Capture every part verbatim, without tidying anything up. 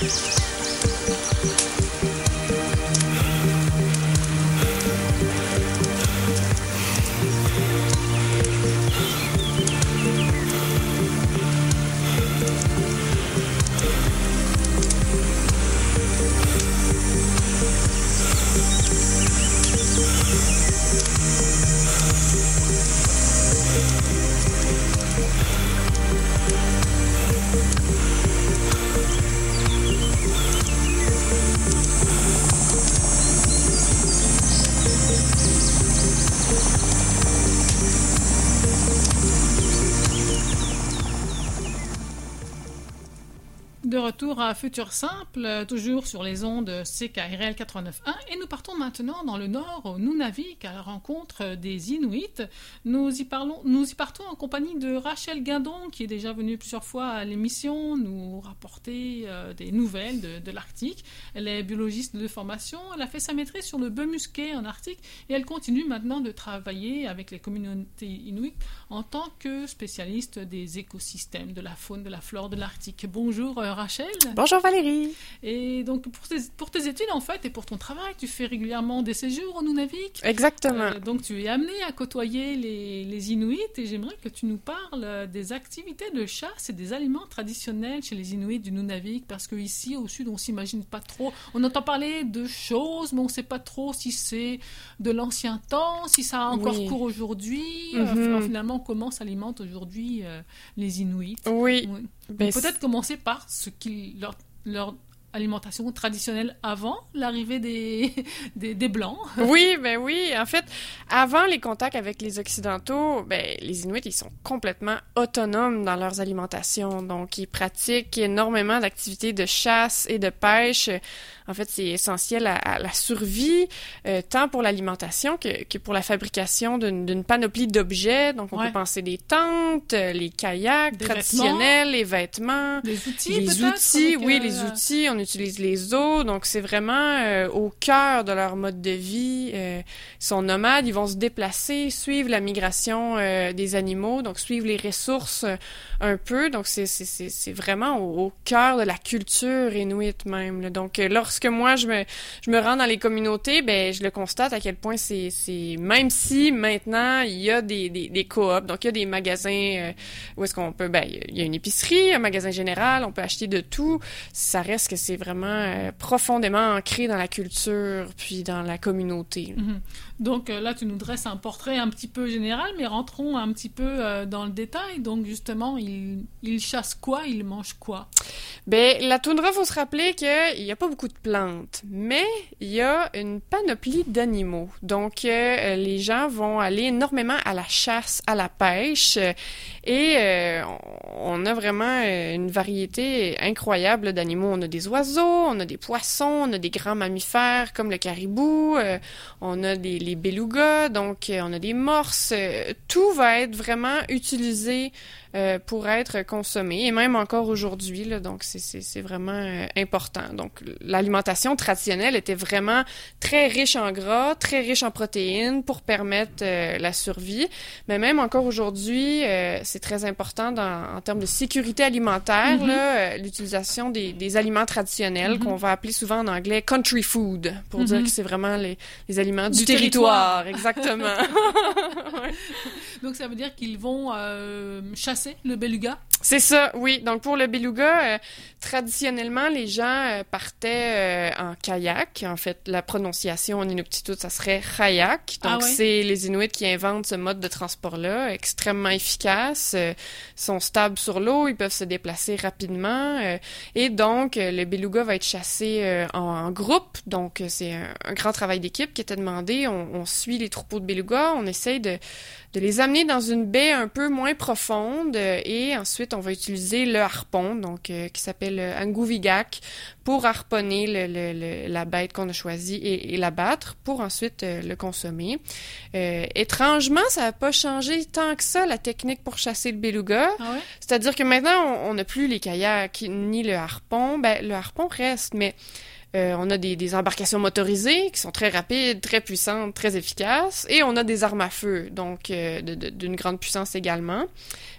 De retour à Futur Simple, toujours sur les ondes C K R L quatre-vingt-neuf point un, et nous partons maintenant dans le nord, au Nunavik, à la rencontre des Inuits. Nous y, parlons, nous y partons en compagnie de Rachel Guindon, qui est déjà venue plusieurs fois à l'émission nous rapporter euh, des nouvelles de, de l'Arctique. Elle est biologiste de formation, elle a fait sa maîtrise sur le bœuf musqué en Arctique, et elle continue maintenant de travailler avec les communautés Inuits en tant que spécialiste des écosystèmes, de la faune, de la flore de l'Arctique. Bonjour euh, Rachel. Bonjour Valérie. Et donc pour tes, pour tes études en fait et pour ton travail, tu fais régulièrement des séjours au Nunavik. Exactement. Euh, donc tu es amené à côtoyer les, les Inuits et j'aimerais que tu nous parles des activités de chasse et des aliments traditionnels chez les Inuits du Nunavik, parce qu'ici au sud on s'imagine pas trop, on entend parler de choses mais on sait pas trop si c'est de l'ancien temps, si ça a encore oui. cours aujourd'hui, mm-hmm. euh, finalement comment s'alimentent aujourd'hui euh, les Inuits. Oui. oui. Ben, peut-être commencer par ce qui leur, leur alimentation traditionnelle avant l'arrivée des, des, des Blancs. Oui, ben oui. En fait, avant les contacts avec les Occidentaux, ben, les Inuits, ils sont complètement autonomes dans leurs alimentations. Donc, ils pratiquent énormément d'activités de chasse et de pêche. En fait, c'est essentiel à, à la survie, euh, tant pour l'alimentation que, que pour la fabrication d'une, d'une panoplie d'objets. Donc, on ouais. peut penser des tentes, les kayaks des traditionnels, vêtements, les vêtements, les outils, les peut-être, outils. Oui, euh... les outils. On utilise les os. Donc, c'est vraiment euh, au cœur de leur mode de vie. Euh, ils sont nomades, ils vont se déplacer, suivre la migration euh, des animaux, donc suivre les ressources euh, un peu. Donc, c'est, c'est, c'est, c'est vraiment au, au cœur de la culture inuite même. Là. Donc, euh, lorsque Lorsque moi, je me, je me rends dans les communautés, ben, je le constate à quel point c'est, c'est, même si maintenant, il y a des, des, des coops, donc il y a des magasins euh, où est-ce qu'on peut, ben, il y a une épicerie, un magasin général, on peut acheter de tout. Ça reste que c'est vraiment euh, profondément ancré dans la culture, puis dans la communauté. Mm-hmm. Donc euh, là, tu nous dresses un portrait un petit peu général, mais rentrons un petit peu euh, dans le détail. Donc justement, ils, ils chassent quoi? Ils mangent quoi? Ben, la toundra, faut se rappeler qu'il n'y a pas beaucoup de plantes, mais il y a une panoplie d'animaux. Donc, euh, les gens vont aller énormément à la chasse, à la pêche, euh, et euh, on a vraiment une variété incroyable d'animaux. On a des oiseaux, on a des poissons, on a des grands mammifères comme le caribou, euh, on a des les belugas, donc euh, on a des morses. Euh, tout va être vraiment utilisé Euh, pour être consommé, et même encore aujourd'hui, là, donc c'est, c'est, c'est vraiment euh, important. Donc, l'alimentation traditionnelle était vraiment très riche en gras, très riche en protéines pour permettre euh, la survie, mais même encore aujourd'hui, euh, c'est très important dans, en termes de sécurité alimentaire, mm-hmm. là, euh, l'utilisation des, des aliments traditionnels, mm-hmm. qu'on va appeler souvent en anglais « country food », pour mm-hmm. dire que c'est vraiment les, les aliments du, du territoire. territoire. Exactement. Ouais. Donc, ça veut dire qu'ils vont euh, chasser le beluga? C'est ça, oui. Donc, pour le beluga, euh, traditionnellement, les gens euh, partaient euh, en kayak. En fait, la prononciation en inuktitut, ça serait kayak. Donc, ah ouais? C'est les Inuits qui inventent ce mode de transport-là, extrêmement efficace. Euh, ils sont stables sur l'eau, ils peuvent se déplacer rapidement. Euh, et donc, euh, le beluga va être chassé euh, en, en groupe. Donc, euh, c'est un, un grand travail d'équipe qui était demandé. On, on suit les troupeaux de belugas, on essaye de, de les amener dans une baie un peu moins profonde euh, et ensuite, on va utiliser le harpon, donc euh, qui s'appelle euh, Anguvigak, pour harponner le, le, le, la bête qu'on a choisie et, et l'abattre pour ensuite euh, le consommer. Euh, étrangement, ça n'a pas changé tant que ça, la technique pour chasser le beluga. Ah ouais? C'est-à-dire que maintenant, on n'a plus les kayaks ni le harpon. Ben, le harpon reste, mais Euh, on a des, des embarcations motorisées qui sont très rapides, très puissantes, très efficaces, et on a des armes à feu, donc euh, de, de, d'une grande puissance également.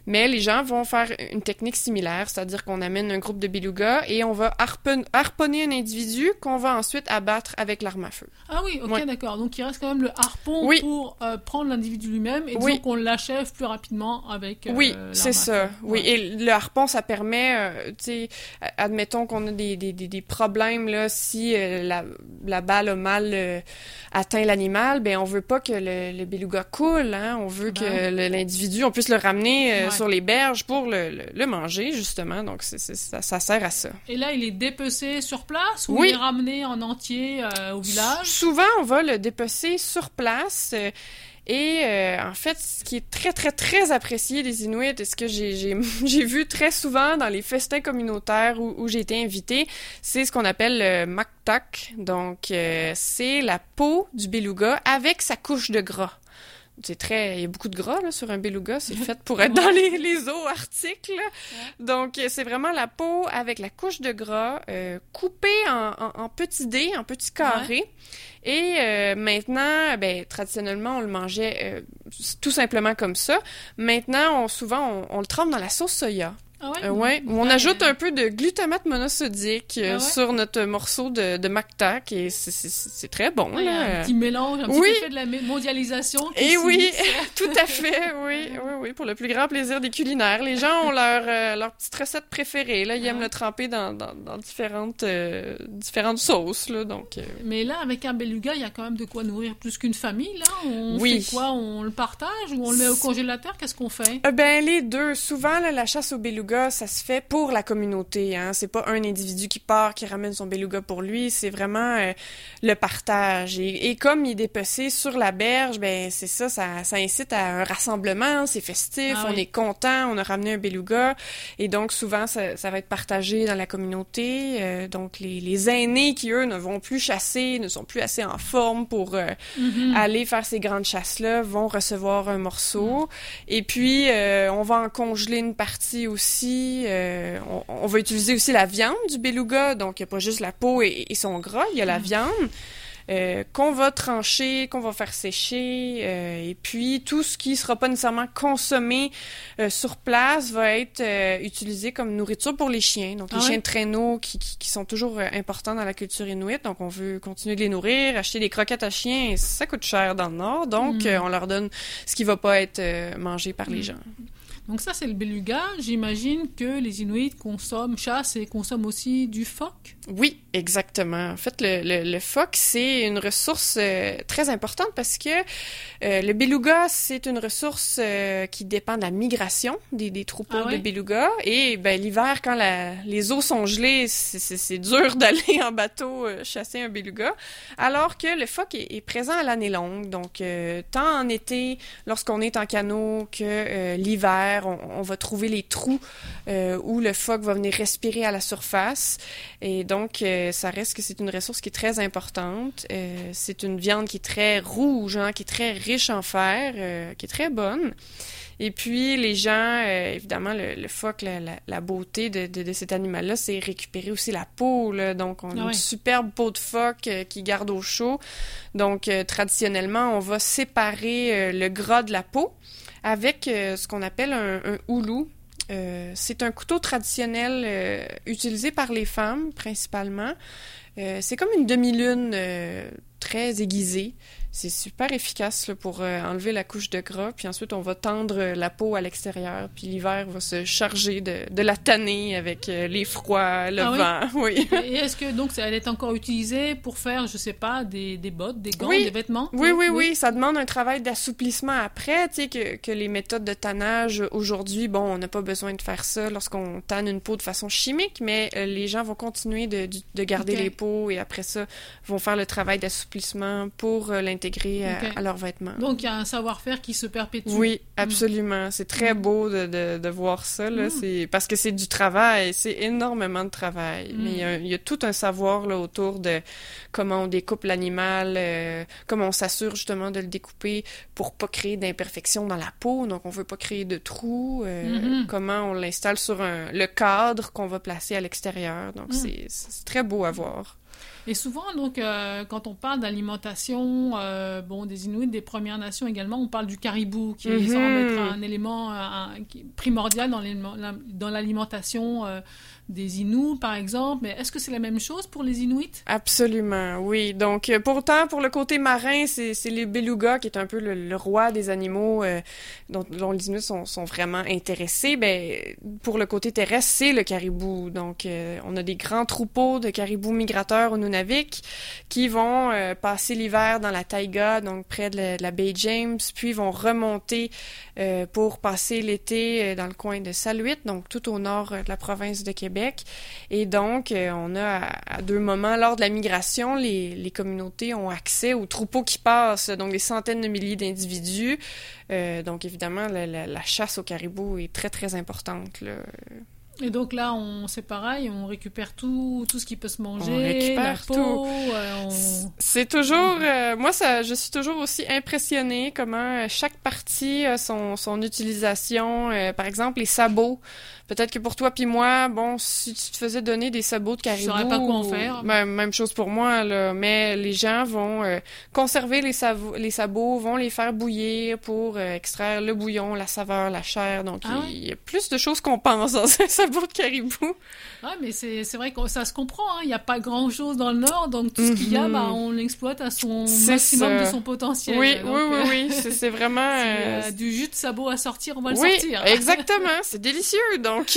Mais les gens vont faire une technique similaire, c'est-à-dire qu'on amène un groupe de belugas et on va harpon- harponner un individu qu'on va ensuite abattre avec l'arme à feu. Ah oui, ok, ouais. D'accord. Donc il reste quand même le harpon oui. pour euh, prendre l'individu lui-même et oui. disons qu'on l'achève plus rapidement avec euh, oui, l'arme c'est à ça. feu. Oui, Ouais. et le harpon, ça permet, euh, tu sais, admettons qu'on a des, des, des, des problèmes, là, si euh, la, la balle a mal euh, atteint l'animal, ben on veut pas que le, le beluga coule, hein, on veut ben. que le, l'individu, on puisse le ramener euh, ouais. sur les berges pour le, le, le manger, justement, donc c'est, c'est, ça, ça sert à ça. Et là, il est dépecé sur place ou oui. il est ramené en entier euh, au village? S- souvent, on va le dépecer sur place, euh, et euh, en fait, ce qui est très, très, très apprécié des Inuits, et ce que j'ai, j'ai, j'ai vu très souvent dans les festins communautaires où, où j'ai été invitée, c'est ce qu'on appelle le maktak. Donc, euh, c'est la peau du beluga avec sa couche de gras. C'est très... Il y a beaucoup de gras là, sur un beluga, c'est fait pour être dans les, les eaux arctiques. Là. Ouais. Donc, c'est vraiment la peau avec la couche de gras euh, coupée en, en, en petits dés, en petits carrés. Ouais. Et euh, maintenant, ben, traditionnellement, on le mangeait euh, tout simplement comme ça. Maintenant, on, souvent, on, on le trempe dans la sauce soya. Ah ouais? Euh, ouais, où on ouais. ajoute un peu de glutamate monosodique euh, ah ouais? sur notre morceau de, de maktak et c'est, c'est, c'est très bon. Ouais, là. Un petit mélange, un petit oui. effet de la mondialisation. Et oui, tout à fait, oui, oui, oui, pour le plus grand plaisir des culinaires. Les gens ont leur, euh, leur petite recette préférée, là, ils ah. aiment le tremper dans, dans, dans différentes, euh, différentes sauces, là, donc... Euh... Mais là, avec un beluga, il y a quand même de quoi nourrir plus qu'une famille, là? On oui. fait quoi? On le partage ou on le met au congélateur? Qu'est-ce qu'on fait? Euh, ben, les deux. Souvent, là, la chasse au beluga, ça se fait pour la communauté, hein. C'est pas un individu qui part, qui ramène son beluga pour lui, c'est vraiment euh, le partage. Et, et comme il est dépecé sur la berge, ben c'est ça, ça, ça incite à un rassemblement, c'est festif, ah, on oui. est content, on a ramené un beluga, et donc souvent, ça, ça va être partagé dans la communauté. Euh, donc les, les aînés qui, eux, ne vont plus chasser, ne sont plus assez en forme pour euh, mm-hmm. aller faire ces grandes chasses-là, vont recevoir un morceau. Mm. Et puis, euh, on va en congeler une partie aussi. Euh, on, on va utiliser aussi la viande du beluga, donc il n'y a pas juste la peau et, et son gras, il y a la viande euh, qu'on va trancher, qu'on va faire sécher, euh, et puis tout ce qui ne sera pas nécessairement consommé euh, sur place va être euh, utilisé comme nourriture pour les chiens, donc ah les ouais? chiens de traîneau qui, qui, qui sont toujours euh, importants dans la culture inuit, donc on veut continuer de les nourrir, acheter des croquettes à chiens, ça coûte cher dans le Nord, donc mm. euh, on leur donne ce qui ne va pas être euh, mangé par mm. les gens. Donc ça, c'est le beluga. J'imagine que les Inuits consomment, chassent et consomment aussi du phoque. Oui, exactement. En fait, le, le, le phoque, c'est une ressource euh, très importante parce que euh, le beluga, c'est une ressource euh, qui dépend de la migration des, des troupeaux ah ouais? de beluga. Et ben, l'hiver, quand la, les eaux sont gelées, c'est, c'est, c'est dur d'aller en bateau euh, chasser un beluga. Alors que le phoque est, est présent à l'année longue. Donc, euh, tant en été, lorsqu'on est en canot, que euh, l'hiver, On, on va trouver les trous euh, où le phoque va venir respirer à la surface. Et donc, euh, ça reste que c'est une ressource qui est très importante. Euh, c'est une viande qui est très rouge, hein, qui est très riche en fer, euh, qui est très bonne. Et puis, les gens, euh, évidemment, le, le phoque, la, la, la beauté de, de, de cet animal-là, c'est récupérer aussi la peau, là. Donc, on a ah ouais. une superbe peau de phoque euh, qui garde au chaud. Donc, euh, traditionnellement, on va séparer euh, le gras de la peau avec euh, ce qu'on appelle un, un houlou. Euh, c'est un couteau traditionnel euh, utilisé par les femmes, principalement. Euh, c'est comme une demi-lune euh, très aiguisée. C'est super efficace là, pour euh, enlever la couche de gras. Puis ensuite, on va tendre la peau à l'extérieur. Puis l'hiver va se charger de, de la tanner avec euh, les froids, le ah, vent. Oui. oui. Et est-ce que donc elle est encore utilisée pour faire, je sais pas, des, des bottes, des gants, oui. des vêtements? Oui, oui, oui, oui. Ça demande un travail d'assouplissement après. Tu sais, que, que les méthodes de tannage aujourd'hui, bon, on n'a pas besoin de faire ça lorsqu'on tanne une peau de façon chimique, mais euh, les gens vont continuer de, de, de garder okay. les peaux et après ça, vont faire le travail d'assouplissement pour euh, l'intégrer à, okay. à leurs vêtements. Donc, il y a un savoir-faire qui se perpétue. Oui, absolument. Mm. C'est très mm. beau de, de, de voir ça, là. Mm. C'est, parce que c'est du travail, c'est énormément de travail. Mm. Mais il y, a, il y a tout un savoir là, autour de comment on découpe l'animal, euh, comment on s'assure justement de le découper pour pas créer d'imperfections dans la peau, donc on veut pas créer de trous, euh, mm-hmm. comment on l'installe sur un, le cadre qu'on va placer à l'extérieur. Donc, mm. c'est, c'est très beau à voir. Et souvent, donc, euh, quand on parle d'alimentation, euh, bon, des Inuits, des Premières Nations également, on parle du caribou, qui Mm-hmm. semble être un élément un, qui- primordial dans l'aliment- la- dans l'alimentation euh, des Inuits, par exemple. Mais est-ce que c'est la même chose pour les Inuits? Absolument, oui. Donc, euh, pourtant, pour le côté marin, c'est, c'est les belugas qui est un peu le, le roi des animaux euh, dont, dont les Inuits sont, sont vraiment intéressés. Ben, pour le côté terrestre, c'est le caribou. Donc, euh, on a des grands troupeaux de caribous migrateurs au Nunavik qui vont euh, passer l'hiver dans la taïga, donc près de la, de la baie James, puis vont remonter euh, pour passer l'été euh, dans le coin de Saluit, donc tout au nord euh, de la province de Québec. Et donc, euh, on a à, à deux moments, lors de la migration, les, les communautés ont accès aux troupeaux qui passent, donc des centaines de milliers d'individus. Euh, donc, évidemment, la, la, la chasse au caribou est très, très importante, là. Et donc là, on, c'est pareil, on récupère tout, tout ce qui peut se manger, On récupère la peau, tout. euh, on... C'est toujours... Euh, moi, ça, je suis toujours aussi impressionnée comment chaque partie a son, son utilisation. Euh, par exemple, les sabots. Peut-être que pour toi puis moi, bon, si tu te faisais donner des sabots de caribou... Je saurais pas quoi en faire. Ben, même chose pour moi, là. Mais les gens vont euh, conserver les, savo- les sabots, vont les faire bouillir pour euh, extraire le bouillon, la saveur, la chair. Donc, Ah il ouais? y a plus de choses qu'on pense dans un sabot de caribou. Ouais, mais c'est, c'est vrai que ça se comprend, hein. Il n'y a pas grand-chose dans le Nord, donc tout ce qu'il y a, Mhm. bah, on l'exploite à son C'est maximum ça. de son potentiel. Oui, Donc, oui, oui, euh, oui. C'est, c'est vraiment... s'il y euh, a du jus de sabot à sortir, on va le oui, sortir. exactement. C'est délicieux, donc...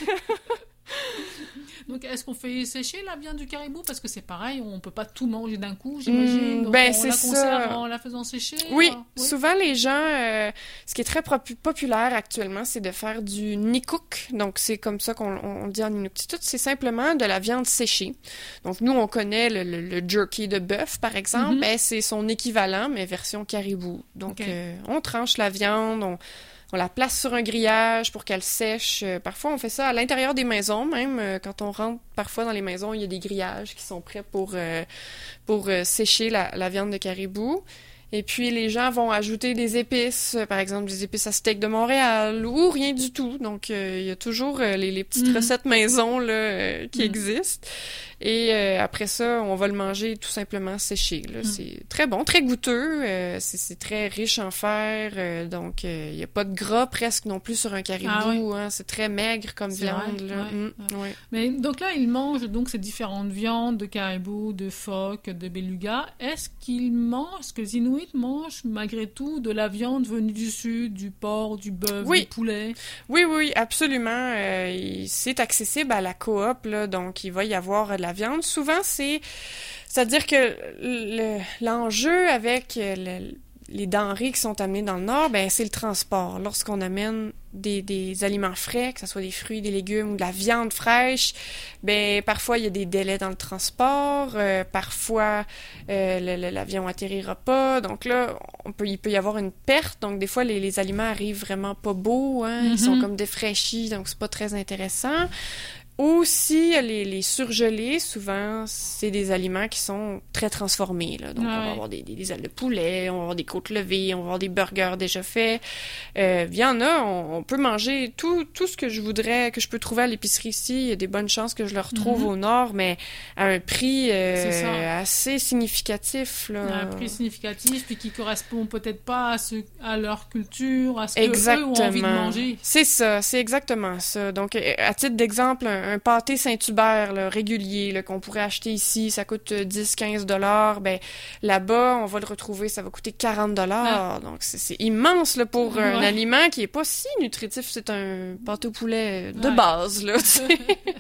Donc, est-ce qu'on fait sécher la viande du caribou? Parce que c'est pareil, on peut pas tout manger d'un coup, j'imagine. Mm, Donc, ben, on c'est la conserve ça. en la faisant sécher? Oui, euh, souvent les gens, euh, ce qui est très propu- populaire actuellement, c'est de faire du nikuk. Donc c'est comme ça qu'on on, on dit en Inuktitut, c'est simplement de la viande séchée. Donc nous on connaît le, le, le jerky de bœuf par exemple, Mhm. ben, c'est son équivalent mais version caribou. Donc Ok. euh, on tranche la viande, on On la place sur un grillage pour qu'elle sèche. Euh, parfois, on fait ça à l'intérieur des maisons, même. Euh, quand on rentre parfois dans les maisons, il y a des grillages qui sont prêts pour, euh, pour euh, sécher la, la viande de caribou. Et puis, les gens vont ajouter des épices, euh, par exemple des épices à steak de Montréal, ou rien du tout. Donc, euh, il y a toujours euh, les, les petites Mhm. recettes maison là, euh, qui Mhm. existent. Et euh, après ça, on va le manger tout simplement séché. Là. Mm. C'est très bon, très goûteux. Euh, c'est, c'est très riche en fer. Euh, donc, il n'y a pas de gras presque non plus sur un caribou. Ah oui. Hein. C'est très maigre comme C'est viande. vrai, Là. ouais, Mm, ouais. ouais. Mais donc là, ils mangent donc ces différentes viandes de caribou, de phoque, de beluga. Est-ce qu'ils mangent, est-ce que les Inuits mangent malgré tout de la viande venue du sud, du porc, du bœuf, Oui. du poulet? Oui, oui, absolument. Euh, il- c'est accessible à la coop, là, donc il va y avoir de la viande. Souvent, c'est... C'est-à-dire que le- l'enjeu avec euh, le- les denrées qui sont amenées dans le Nord, ben c'est le transport. Lorsqu'on amène des, des aliments frais, que ce soit des fruits, des légumes ou de la viande fraîche, ben parfois il y a des délais dans le transport, euh, parfois euh, le- le- l'avion atterrira pas, donc là on peut il peut y avoir une perte, donc des fois les, les aliments arrivent vraiment pas beaux, hein, ils sont Mhm. comme défraîchis, donc c'est pas très intéressant. Ou si les, les surgelés, souvent, c'est des aliments qui sont très transformés. Là. Donc, Ah on ouais. va avoir des, des, des ailes de poulet, on va avoir des côtes levées, on va avoir des burgers déjà faits. Euh, il y en a, on, on peut manger tout, tout ce que je voudrais, que je peux trouver à l'épicerie ici. Il y a des bonnes chances que je le retrouve Mhm. au Nord, mais à un prix euh, C'est ça. assez significatif. Là. Un prix significatif, puis qui correspond peut-être pas à, ce, à leur culture, à ce qu'eux Exactement. ont envie de manger. C'est ça, c'est exactement ça. Donc, euh, à titre d'exemple, un, un pâté Saint-Hubert là, régulier là, qu'on pourrait acheter ici, ça coûte dix à quinze dollars. Ben, là-bas, on va le retrouver, ça va coûter quarante dollars. Donc, c'est, c'est immense là, pour un Ouais. aliment qui est pas si nutritif. C'est un pâté au poulet de Ouais. base, là, tu sais.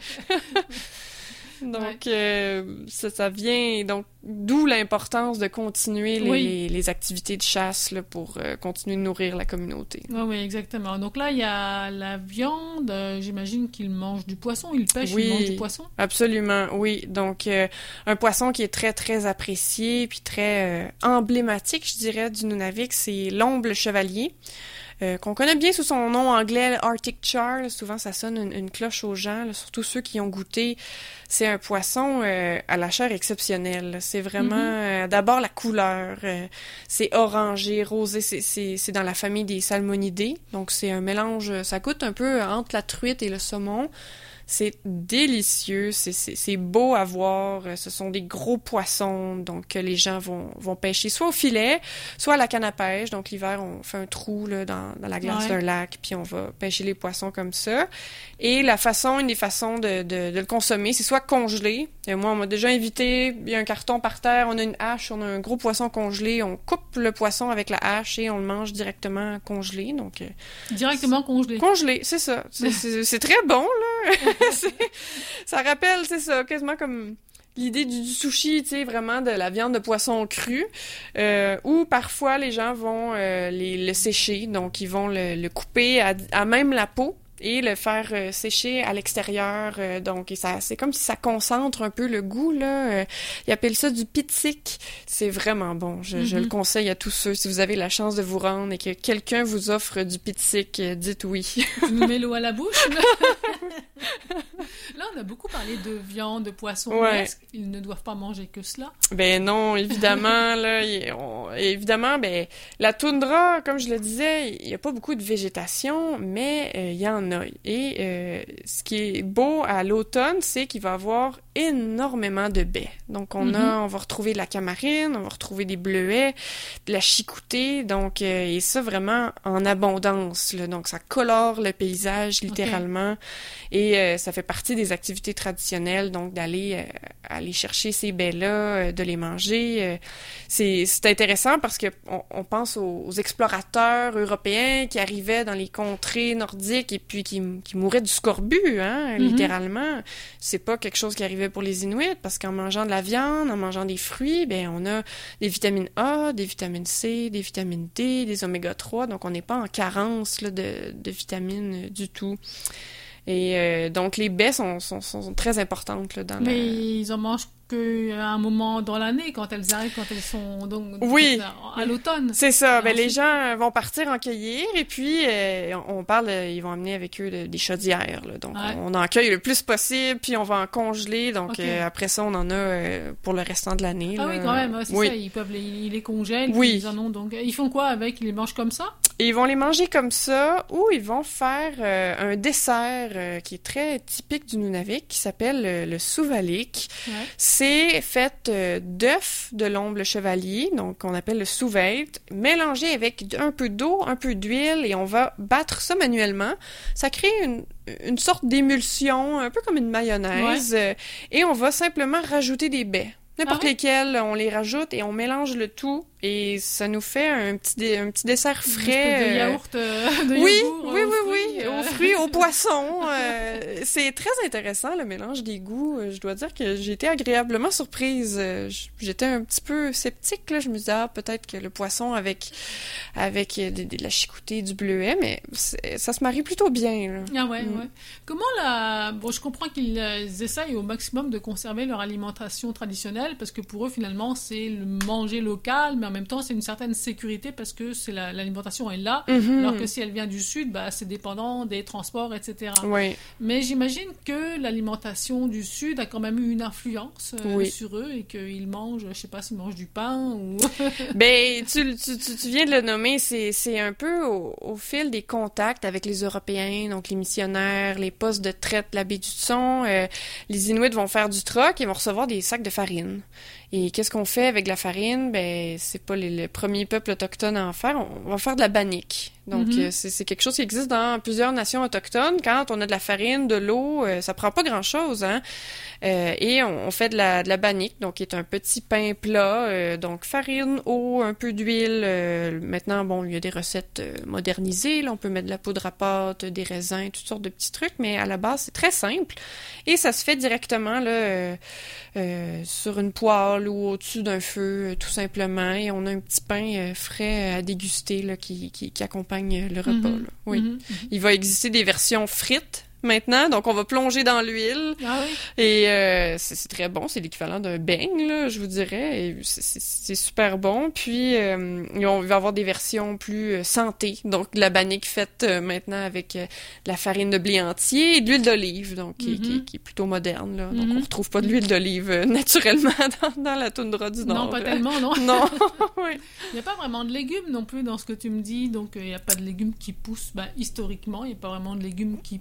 Donc, euh, ça, ça vient... Donc, d'où l'importance de continuer les, Oui. les, les activités de chasse là, pour euh, continuer de nourrir la communauté. Oui, oui, exactement. Donc là, il y a la viande. euh, j'imagine qu'ils mangent du poisson. Ils pêchent, Oui. ils mangent du poisson. Absolument, oui. Donc, euh, un poisson qui est très, très apprécié puis très euh, emblématique, je dirais, du Nunavik, c'est l'omble chevalier, euh, qu'on connaît bien sous son nom anglais, le Arctic char. Là. Souvent, ça sonne une, une cloche aux gens, là, surtout ceux qui ont goûté. C'est un poisson euh, à la chair exceptionnelle. Là. C'est vraiment... Mm-hmm. euh, d'abord, la couleur. Euh, c'est orangé, rosé. C'est, c'est, c'est dans la famille des salmonidés. Donc, c'est un mélange... Ça goûte un peu entre la truite et le saumon. C'est délicieux, c'est, c'est, c'est beau à voir. Ce sont des gros poissons, donc que les gens vont, vont pêcher soit au filet, soit à la canne à pêche. Donc l'hiver, on fait un trou là, dans, dans la glace ouais. d'un lac, puis on va pêcher les poissons comme ça. Et la façon, une des façons de, de, de le consommer, c'est soit congelé. Et moi, on m'a déjà invité, il y a un carton par terre, on a une hache, on a un gros poisson congelé, on coupe le poisson avec la hache et on le mange directement congelé. Donc, euh, directement congelé. Congelé, c'est ça. C'est, c'est, c'est très bon, là. c'est, ça rappelle, c'est ça, quasiment comme l'idée du, du sushi, tu sais, vraiment de la viande de poisson crue, euh, ou parfois les gens vont euh, les, le sécher, donc ils vont le, le couper à, à même la peau et le faire euh, sécher à l'extérieur. Euh, donc, et ça, c'est comme si ça concentre un peu le goût, là. Euh, ils appellent ça du pitsik. C'est vraiment bon. Je, mm-hmm. je le conseille à tous ceux. Si vous avez la chance de vous rendre et que quelqu'un vous offre du pitsik, euh, dites oui. Tu nous mets l'eau à la bouche, là. Là, on a beaucoup parlé de viande, de poisson. Ouais. Est-ce qu'ils ne doivent pas manger que cela? Ben non, évidemment, là. Y, on, évidemment, ben, la toundra, comme je le disais, il n'y a pas beaucoup de végétation, mais il euh, y en a. Et euh, ce qui est beau à l'automne, c'est qu'il va y avoir énormément de baies. Donc, on mm-hmm. a, on va retrouver de la camarine, on va retrouver des bleuets, de la chicoutée, donc, euh, et ça vraiment en abondance, là. Donc, ça colore le paysage, littéralement. Okay. Et euh, ça fait partie des activités traditionnelles, donc d'aller euh, aller chercher ces baies-là, euh, de les manger. Euh, c'est, c'est intéressant parce que on, on pense aux, aux explorateurs européens qui arrivaient dans les contrées nordiques et puis qui, qui mouraient du scorbut, hein, mm-hmm. littéralement. C'est pas quelque chose qui arrivait pour les Inuits parce qu'en mangeant de la viande, en mangeant des fruits, ben on a des vitamines A, des vitamines C, des vitamines D, des oméga trois, donc on n'est pas en carence là, de, de vitamines du tout. Et euh, donc, les baies sont, sont, sont très importantes là, dans Mais la... ils en mangent qu'à un moment dans l'année, quand elles arrivent, quand elles sont donc oui. à l'automne. C'est ça. Ben, les gens vont partir en cueillir et puis euh, on parle, euh, ils vont amener avec eux le, des chaudières. Là. Donc, ouais. on, on en cueille le plus possible, puis on va en congeler. Donc, okay. euh, après ça, on en a euh, pour le restant de l'année. Ah là. oui, quand même. C'est oui. ça. Ils peuvent les, ils les congèlent. Oui. Ils en ont donc. Ils font quoi avec? Ils les mangent comme ça? Et ils vont les manger comme ça, ou ils vont faire euh, un dessert euh, qui est très typique du Nunavik, qui s'appelle euh, le souvalik. Ouais. C'est fait euh, d'œufs de l'omble chevalier, donc qu'on appelle le souveit, mélangé avec un peu d'eau, un peu d'huile, et on va battre ça manuellement. Ça crée une, une sorte d'émulsion, un peu comme une mayonnaise, ouais. euh, et on va simplement rajouter des baies. N'importe ah ouais? lesquels, on les rajoute et on mélange le tout et ça nous fait un petit, dé- un petit dessert frais. De yaourt, euh, de oui, yogourt, oui, aux oui, fruits, oui, euh... aux fruits, aux poissons. Euh, c'est très intéressant le mélange des goûts. Je dois dire que j'ai été agréablement surprise. J'étais un petit peu sceptique là. Je me disais ah peut-être que le poisson avec avec de, de la chicoutée, du bleuet, mais ça se marie plutôt bien. Là. Ah ouais, mm. ouais. Comment la bon, je comprends qu'ils essayent au maximum de conserver leur alimentation traditionnelle. Parce que pour eux, finalement, c'est le manger local, mais en même temps, c'est une certaine sécurité parce que c'est la, l'alimentation est là, mm-hmm. alors que si elle vient du sud, bah, c'est dépendant des transports, et cetera. Oui. Mais j'imagine que l'alimentation du sud a quand même eu une influence euh, oui. sur eux et qu'ils mangent, je sais pas s'ils mangent du pain ou... ben, tu, tu, tu, tu viens de le nommer, c'est, c'est un peu au, au fil des contacts avec les Européens, donc les missionnaires, les postes de traite de la baie du Tson, euh, les Inuits vont faire du troc et vont recevoir des sacs de farine. Et qu'est-ce qu'on fait avec la farine? Ben, c'est pas les, le premier peuple autochtone à en faire. On va faire de la bannique. Donc, mm-hmm. euh, c'est, c'est quelque chose qui existe dans plusieurs nations autochtones. Quand on a de la farine, de l'eau, euh, ça prend pas grand-chose, hein. Euh, et on, on fait de la, de la bannique, donc qui est un petit pain plat. Euh, donc, farine, eau, un peu d'huile. Euh, maintenant, bon, il y a des recettes euh, modernisées. Là, on peut mettre de la poudre à pâte, des raisins, toutes sortes de petits trucs. Mais à la base, c'est très simple. Et ça se fait directement, là, euh, euh, sur une poêle ou au-dessus d'un feu, euh, tout simplement. Et on a un petit pain euh, frais à déguster, là, qui, qui, qui accompagne le repas. Mm-hmm. Là. Oui. Mm-hmm. Il va exister des versions frites maintenant, donc on va plonger dans l'huile. Ah oui? Et euh, c'est, c'est très bon, c'est l'équivalent d'un beigne, là, je vous dirais. Et c'est, c'est, c'est super bon. Puis, euh, on va avoir des versions plus euh, santé, donc de la bannique faite euh, maintenant avec euh, de la farine de blé entier et de l'huile d'olive, donc qui, mm-hmm. qui, qui est plutôt moderne. Là. Donc, mm-hmm. on retrouve pas de l'huile d'olive euh, naturellement dans, dans la toundra du Nord. Non, pas tellement, non. Non, oui. Il n'y a pas vraiment de légumes non plus dans ce que tu me dis, donc il euh, n'y a pas de légumes qui poussent. Ben, historiquement, il n'y a pas vraiment de légumes qui poussent ouais.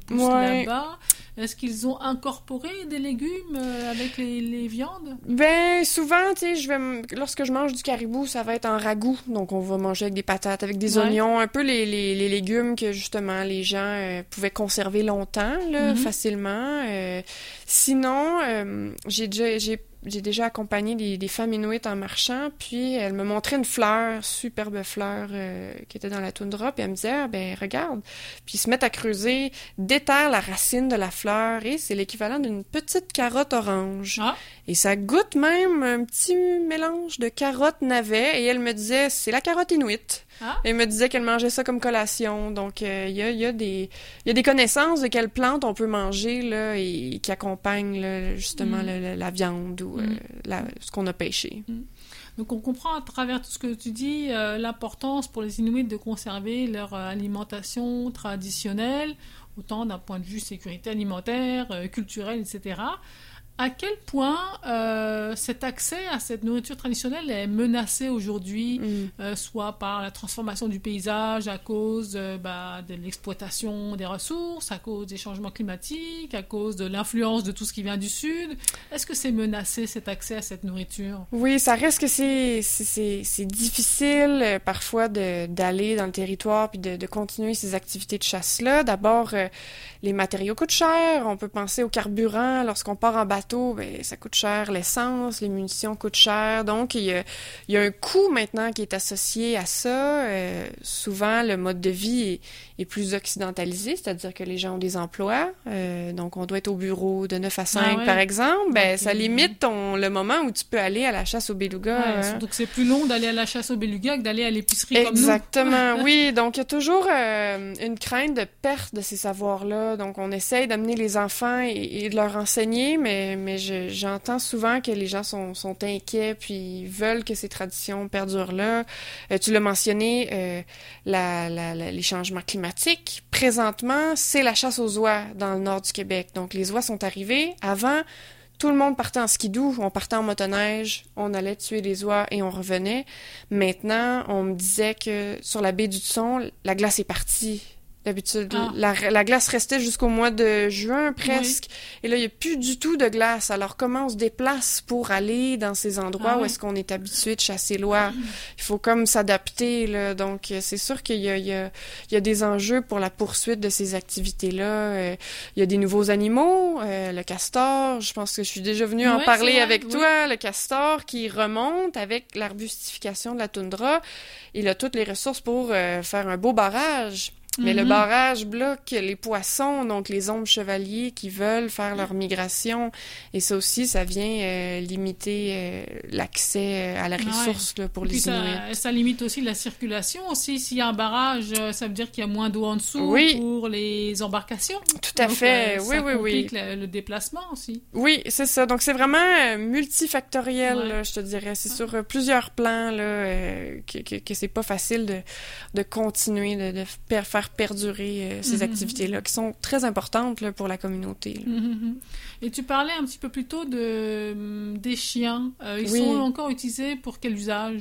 Ouais. là-bas. Est-ce qu'ils ont incorporé des légumes euh, avec les, les viandes? Ben, souvent, tu sais, je vais m- lorsque je mange du caribou, ça va être en ragoût. Donc, on va manger avec des patates, avec des Ouais. oignons, un peu les, les, les légumes que, justement, les gens euh, pouvaient conserver longtemps, là, Mhm. facilement. Euh, sinon, euh, j'ai déjà, j'ai, j'ai déjà accompagné des, des femmes inuites en marchant, puis elles me montraient une fleur, superbe fleur, euh, qui était dans la toundra, puis elles me disaient, ah, ben, regarde. Puis ils se mettent à creuser, déterrent la racine de la fleur, et c'est l'équivalent d'une petite carotte orange. Ah, Et ça goûte même un petit mélange de carottes navet. Et elle me disait, c'est la carotte inuite. ah. Elle me disait qu'elle mangeait ça comme collation. Donc, euh, il y a, il y a des, il y a des connaissances de quelles plantes on peut manger, là, et qui accompagnent, là, justement, Mm. le- le- la viande ou euh, Mm. la- ce qu'on a pêché. Donc on comprend à travers tout ce que tu dis euh, l'importance pour les Inuits de conserver leur euh, alimentation traditionnelle, autant d'un point de vue sécurité alimentaire, euh, culturel, et cetera. À quel point euh, cet accès à cette nourriture traditionnelle est menacé aujourd'hui, Mm. euh, soit par la transformation du paysage à cause euh, bah, de l'exploitation des ressources, à cause des changements climatiques, à cause de l'influence de tout ce qui vient du sud. Est-ce que c'est menacé cet accès à cette nourriture? Oui, ça reste que c'est c'est c'est c'est difficile euh, parfois de d'aller dans le territoire puis de de continuer ces activités de chasse-là. D'abord, euh, les matériaux coûtent cher. On peut penser au carburant lorsqu'on part en bateau, ben ça coûte cher, l'essence, les munitions coûtent cher. Donc il y a il y a un coût maintenant qui est associé à ça. Euh, souvent, le mode de vie est, est plus occidentalisé, c'est-à-dire que les gens ont des emplois. Euh, donc on doit être au bureau de neuf à cinq, Ah ouais. par exemple. Ben Donc, ça il- limite ton le moment où tu peux aller à la chasse au beluga. Ouais, hein. surtout que c'est plus long d'aller à la chasse au beluga que d'aller à l'épicerie comme nous. Exactement, oui. Donc, il y a toujours euh, une crainte de perte de ces savoirs-là. Donc, on essaye d'amener les enfants et, et de leur enseigner, mais, mais je- j'entends souvent que les gens sont, sont inquiets puis veulent que ces traditions perdurent là. Euh, tu l'as mentionné, euh, la, la, la- les changements climatiques. Présentement, c'est la chasse aux oies dans le nord du Québec. Donc, les oies sont arrivées. Avant, tout le monde partait en skidoo, on partait en motoneige, on allait tuer les oies et on revenait. Maintenant, on me disait que sur la baie du Tson, la glace est partie. D'habitude, Ah. la, la glace restait jusqu'au mois de juin presque. Et là, il n'y a plus du tout de glace. Alors, comment on se déplace pour aller dans ces endroits Ah où oui. est-ce qu'on est habitué de chasser l'oie? Il faut comme s'adapter, là. Donc, euh, c'est sûr qu'il y a, il y a, il y a des enjeux pour la poursuite de ces activités-là. Euh, il y a des nouveaux animaux, euh, le castor. Je pense que je suis déjà venue en Ouais, parler c'est vrai, avec oui. toi. Le castor qui remonte avec l'arbustification de la toundra. Il a toutes les ressources pour euh, faire un beau barrage. Mais le Mhm. barrage bloque les poissons, donc les ombres chevaliers qui veulent faire leur migration. Et ça aussi, ça vient euh, limiter euh, l'accès à la Ouais. ressource là, pour Et puis les Inuits. ça, ça limite aussi la circulation aussi. S'il y a un barrage, euh, ça veut dire qu'il y a moins d'eau en dessous Oui. pour les embarcations. Tout à Donc, fait, euh, oui, ça oui, oui. complique le, le déplacement aussi. Oui, c'est ça. Donc, c'est vraiment euh, multifactoriel, Ouais. là, je te dirais. C'est sur euh, plusieurs plans là, euh, que, que, que c'est pas facile de, de continuer, de, de per- faire perdurer euh, ces Mhm. activités-là, qui sont très importantes là, pour la communauté. là. Mhm. Et tu parlais un petit peu plus tôt de, hum, des chiens. Euh, ils Oui. sont encore utilisés pour quel usage?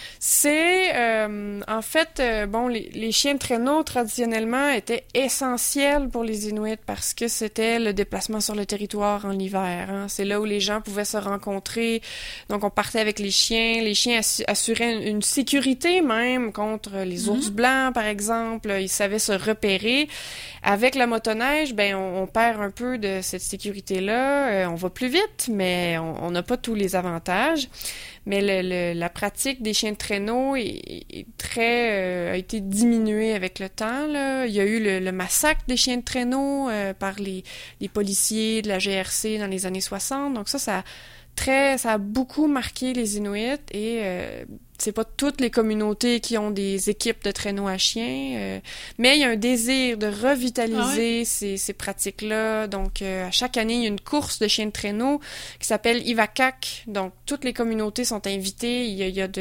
C'est, euh, en fait, euh, bon, les, les chiens de traîneau, traditionnellement, étaient essentiels pour les Inuits parce que c'était le déplacement sur le territoire en hiver. Hein. C'est là où les gens pouvaient se rencontrer. Donc, on partait avec les chiens. Les chiens assu- assuraient une, une sécurité même contre les ours blancs, par exemple. Ils savaient se repérer. Avec la motoneige, ben, on, on perd un peu de cette sécurité-là. Euh, on va plus vite, mais on on n'a pas tous les avantages. Mais le, le- la pratique des chiens de traîneau est, est très euh, a été diminuée avec le temps. Là. Il y a eu le, le massacre des chiens de traîneau euh, par les, les policiers de la G R C dans les années soixante. Donc ça, ça a très, ça a beaucoup marqué les Inuits et euh, c'est pas toutes les communautés qui ont des équipes de traîneaux à chiens, euh, mais il y a un désir de revitaliser Ah ouais? ces, ces pratiques-là. Donc, euh, à chaque année, il y a une course de chiens de traîneau qui s'appelle Ivakak. Donc, toutes les communautés sont invitées. Il y a, il y a de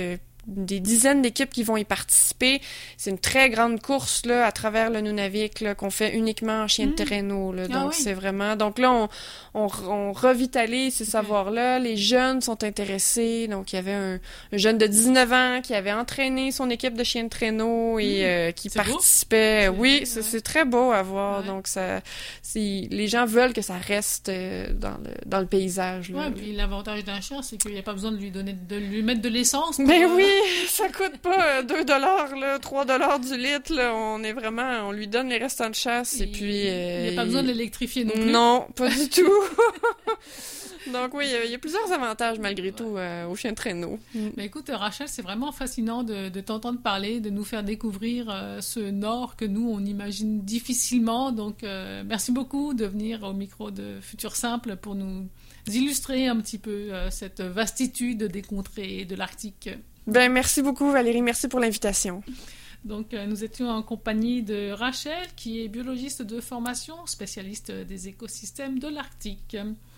des dizaines d'équipes qui vont y participer. C'est une très grande course là, à travers le Nunavik là, qu'on fait uniquement en chien de traîneau. Là. Ah Donc, oui. c'est vraiment... Donc là, on, on, on revitalise ce okay. savoir-là. Les jeunes sont intéressés. Donc, il y avait un, un jeune de dix-neuf ans qui avait entraîné son équipe de chiens de traîneau et mmh. euh, qui c'est participait. Beau. Oui, c'est, ouais. c'est très beau à voir. Ouais. Donc, ça, c'est, les gens veulent que ça reste euh, dans, le, dans le paysage. Oui, puis l'avantage d'un chien, c'est qu'il n'y a pas besoin de lui donner de lui mettre de l'essence. Pour, ben euh... oui, ça coûte pas deux dollars, là, trois dollars du litre. Là. On est vraiment, on lui donne les restants de chasse et, et puis. Euh, il n'y a pas besoin de l'électrifier non plus. Non, pas du tout. Donc oui, il y, y a plusieurs avantages malgré ouais. tout euh, au chien de traîneau. Mm. Mais écoute, Rachel, c'est vraiment fascinant de, de t'entendre parler, de nous faire découvrir euh, ce Nord que nous, on imagine difficilement. Donc, euh, merci beaucoup de venir au micro de Futur Simple pour nous illustrer un petit peu euh, cette vastitude des contrées de l'Arctique. Ben, merci beaucoup, Valérie. Merci pour l'invitation. Donc, euh, nous étions en compagnie de Rachel, qui est biologiste de formation, spécialiste des écosystèmes de l'Arctique.